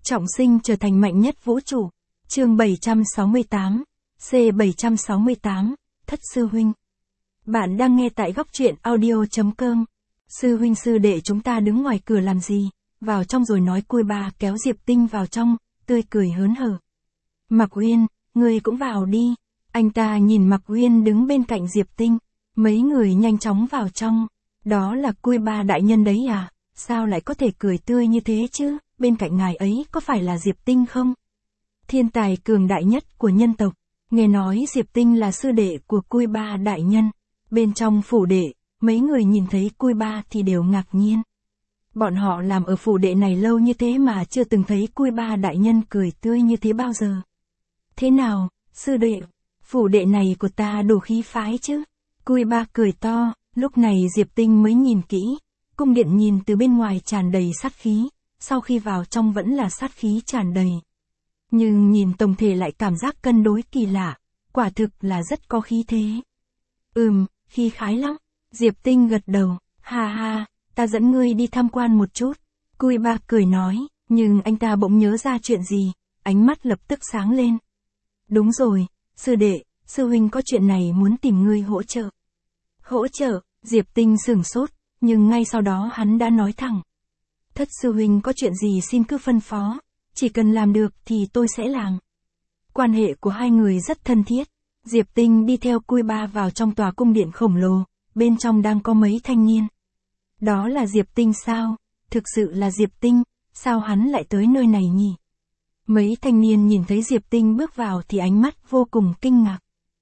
Trọng sinh trở thành mạnh nhất vũ trụ. Chương 768, C768, Thất sư huynh. Bạn đang nghe tại góc truyện audio.com. Sư huynh sư đệ chúng ta đứng ngoài cửa làm gì? Vào trong rồi nói. Cui ba kéo Diệp Tinh vào trong, tươi cười hớn hở. Mạc Uyên, ngươi cũng vào đi. Anh ta nhìn Mạc Uyên đứng bên cạnh Diệp Tinh. Mấy người nhanh chóng vào trong. Đó là Cui ba đại nhân đấy à? Sao lại có thể cười tươi như thế chứ? Bên cạnh ngài ấy có phải là Diệp Tinh không? Thiên tài cường đại nhất của nhân tộc. Nghe nói Diệp Tinh là sư đệ của Cui ba đại nhân. Bên trong phủ đệ, mấy người nhìn thấy Cui ba thì đều ngạc nhiên. Bọn họ làm ở phủ đệ này lâu như thế mà chưa từng thấy Cui ba đại nhân cười tươi như thế bao giờ. Thế nào, sư đệ, phủ đệ này của ta đủ khí phái chứ? Cui ba cười to, lúc này Diệp Tinh mới nhìn kỹ. Cung điện nhìn từ bên ngoài tràn đầy sát khí, sau khi vào trong vẫn là sát khí tràn đầy. Nhưng nhìn tổng thể lại cảm giác cân đối kỳ lạ, quả thực là rất có khí thế. Khí khái lắm. Diệp Tinh gật đầu, ha ha, ta dẫn ngươi đi tham quan một chút. Cui ba cười nói, nhưng anh ta bỗng nhớ ra chuyện gì, ánh mắt lập tức sáng lên. Đúng rồi, sư đệ, sư huynh có chuyện này muốn tìm ngươi hỗ trợ. Hỗ trợ? Diệp Tinh sửng sốt, nhưng ngay sau đó hắn đã nói thẳng. Thất sư huynh có chuyện gì xin cứ phân phó, chỉ cần làm được thì tôi sẽ làm. Quan hệ của hai người rất thân thiết. Diệp Tinh đi theo Cui ba vào trong tòa cung điện khổng lồ, bên trong đang có mấy thanh niên. Đó là Diệp Tinh sao? Thực sự là Diệp Tinh, sao hắn lại tới nơi này nhỉ? Mấy thanh niên nhìn thấy Diệp Tinh bước vào thì ánh mắt vô cùng kinh ngạc.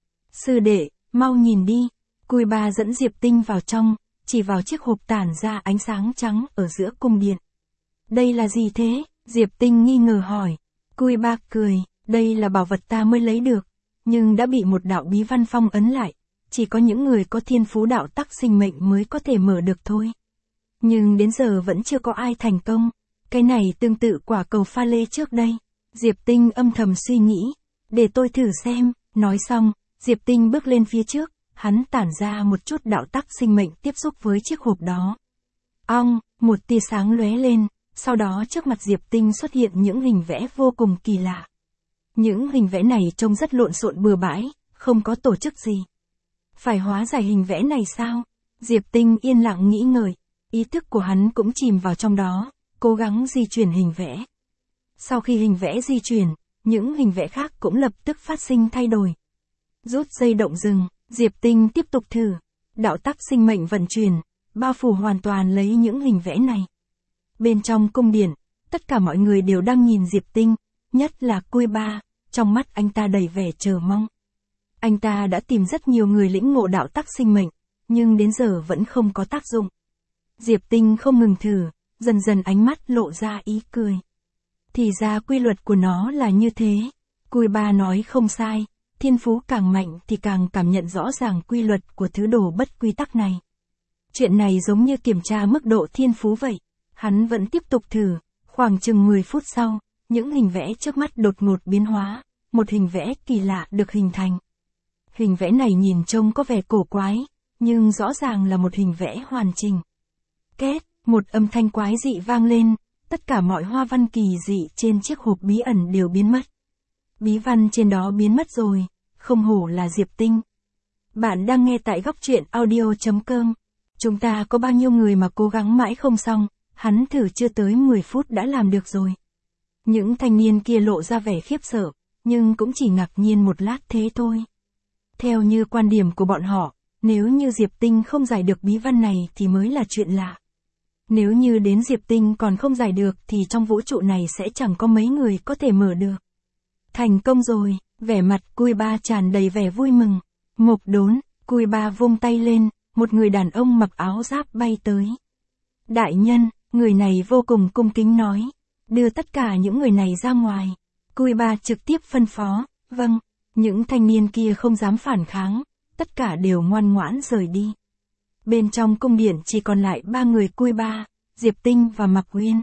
Sư đệ, mau nhìn đi. Cui ba dẫn Diệp Tinh vào trong, chỉ vào chiếc hộp tản ra ánh sáng trắng ở giữa cung điện. Đây là gì thế? Diệp Tinh nghi ngờ hỏi. Cui ba cười, đây là bảo vật ta mới lấy được, nhưng đã bị một đạo bí văn phong ấn lại, chỉ có những người có thiên phú đạo tắc sinh mệnh mới có thể mở được thôi. Nhưng đến giờ vẫn chưa có ai thành công, cái này tương tự quả cầu pha lê trước đây. Diệp Tinh âm thầm suy nghĩ, để tôi thử xem. Nói xong, Diệp Tinh bước lên phía trước, hắn tản ra một chút đạo tắc sinh mệnh tiếp xúc với chiếc hộp đó. Ong, một tia sáng lóe lên, sau đó trước mặt Diệp Tinh xuất hiện những hình vẽ vô cùng kỳ lạ. Những hình vẽ này trông rất lộn xộn bừa bãi, không có tổ chức gì. Phải hóa giải hình vẽ này sao? Diệp Tinh yên lặng nghĩ ngợi, ý thức của hắn cũng chìm vào trong đó, cố gắng di chuyển hình vẽ. Sau khi hình vẽ di chuyển, những hình vẽ khác cũng lập tức phát sinh thay đổi. Rút dây động rừng, Diệp Tinh tiếp tục thử. Đạo tắc sinh mệnh vận chuyển, bao phủ hoàn toàn lấy những hình vẽ này. Bên trong cung điện, tất cả mọi người đều đang nhìn Diệp Tinh, nhất là Cui ba, trong mắt anh ta đầy vẻ chờ mong. Anh ta đã tìm rất nhiều người lĩnh ngộ đạo tắc sinh mệnh, nhưng đến giờ vẫn không có tác dụng. Diệp Tinh không ngừng thử, dần dần ánh mắt lộ ra ý cười. Thì ra quy luật của nó là như thế. Cui ba nói không sai, thiên phú càng mạnh thì càng cảm nhận rõ ràng quy luật của thứ đồ bất quy tắc này. Chuyện này giống như kiểm tra mức độ thiên phú vậy. Hắn vẫn tiếp tục thử, khoảng chừng 10 phút sau, những hình vẽ trước mắt đột ngột biến hóa, một hình vẽ kỳ lạ được hình thành. Hình vẽ này nhìn trông có vẻ cổ quái, nhưng rõ ràng là một hình vẽ hoàn chỉnh. Két, một âm thanh quái dị vang lên, tất cả mọi hoa văn kỳ dị trên chiếc hộp bí ẩn đều biến mất. Bí văn trên đó biến mất rồi, không hổ là Diệp Tinh. Bạn đang nghe tại góc truyện audio.com. Chúng ta có bao nhiêu người mà cố gắng mãi không xong, hắn thử chưa tới 10 phút đã làm được rồi. Những thanh niên kia lộ ra vẻ khiếp sợ, nhưng cũng chỉ ngạc nhiên một lát thế thôi. Theo như quan điểm của bọn họ, nếu như Diệp Tinh không giải được bí văn này thì mới là chuyện lạ. Nếu như đến Diệp Tinh còn không giải được thì trong vũ trụ này sẽ chẳng có mấy người có thể mở được. Thành công rồi, vẻ mặt Cui ba tràn đầy vẻ vui mừng. Mộc Đốn, Cui ba vung tay lên, một người đàn ông mặc áo giáp bay tới. Đại nhân, người này vô cùng cung kính nói, đưa tất cả những người này ra ngoài. Cui ba trực tiếp phân phó, vâng. Những thanh niên kia không dám phản kháng, tất cả đều ngoan ngoãn rời đi. Bên trong cung điện chỉ còn lại 3 người Cui ba, Diệp Tinh và Mạc Uyên.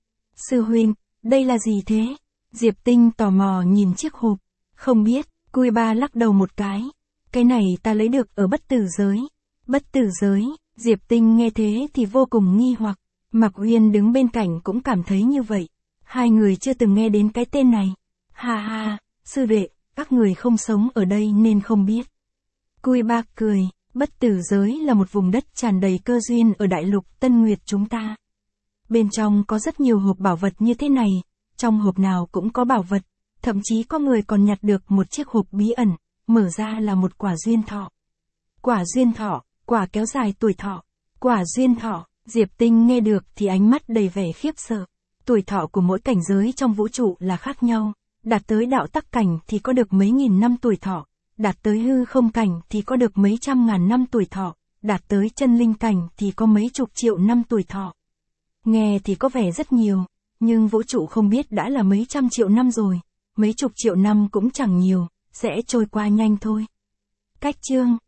Sư huynh, đây là gì thế? Diệp Tinh tò mò nhìn chiếc hộp. Không biết, Cui ba lắc đầu một cái này ta lấy được ở bất tử giới. Bất tử giới? Diệp Tinh nghe thế thì vô cùng nghi hoặc. Mạc Uyên đứng bên cạnh cũng cảm thấy như vậy. Hai người chưa từng nghe đến cái tên này. Ha ha, sư đệ, các người không sống ở đây nên không biết. Cui Bạc cười, bất tử giới là một vùng đất tràn đầy cơ duyên ở đại lục Tân Nguyệt chúng ta. Bên trong có rất nhiều hộp bảo vật như thế này, trong hộp nào cũng có bảo vật, thậm chí có người còn nhặt được một chiếc hộp bí ẩn, mở ra là một quả duyên thọ. Quả duyên thọ, quả kéo dài tuổi thọ. Quả duyên thọ, Diệp Tinh nghe được thì ánh mắt đầy vẻ khiếp sợ. Tuổi thọ của mỗi cảnh giới trong vũ trụ là khác nhau, đạt tới đạo tắc cảnh thì có được mấy nghìn năm tuổi thọ, đạt tới hư không cảnh thì có được mấy trăm ngàn năm tuổi thọ, đạt tới chân linh cảnh thì có mấy chục triệu năm tuổi thọ. Nghe thì có vẻ rất nhiều, nhưng vũ trụ không biết đã là mấy trăm triệu năm rồi, mấy chục triệu năm cũng chẳng nhiều, sẽ trôi qua nhanh thôi. Cách chương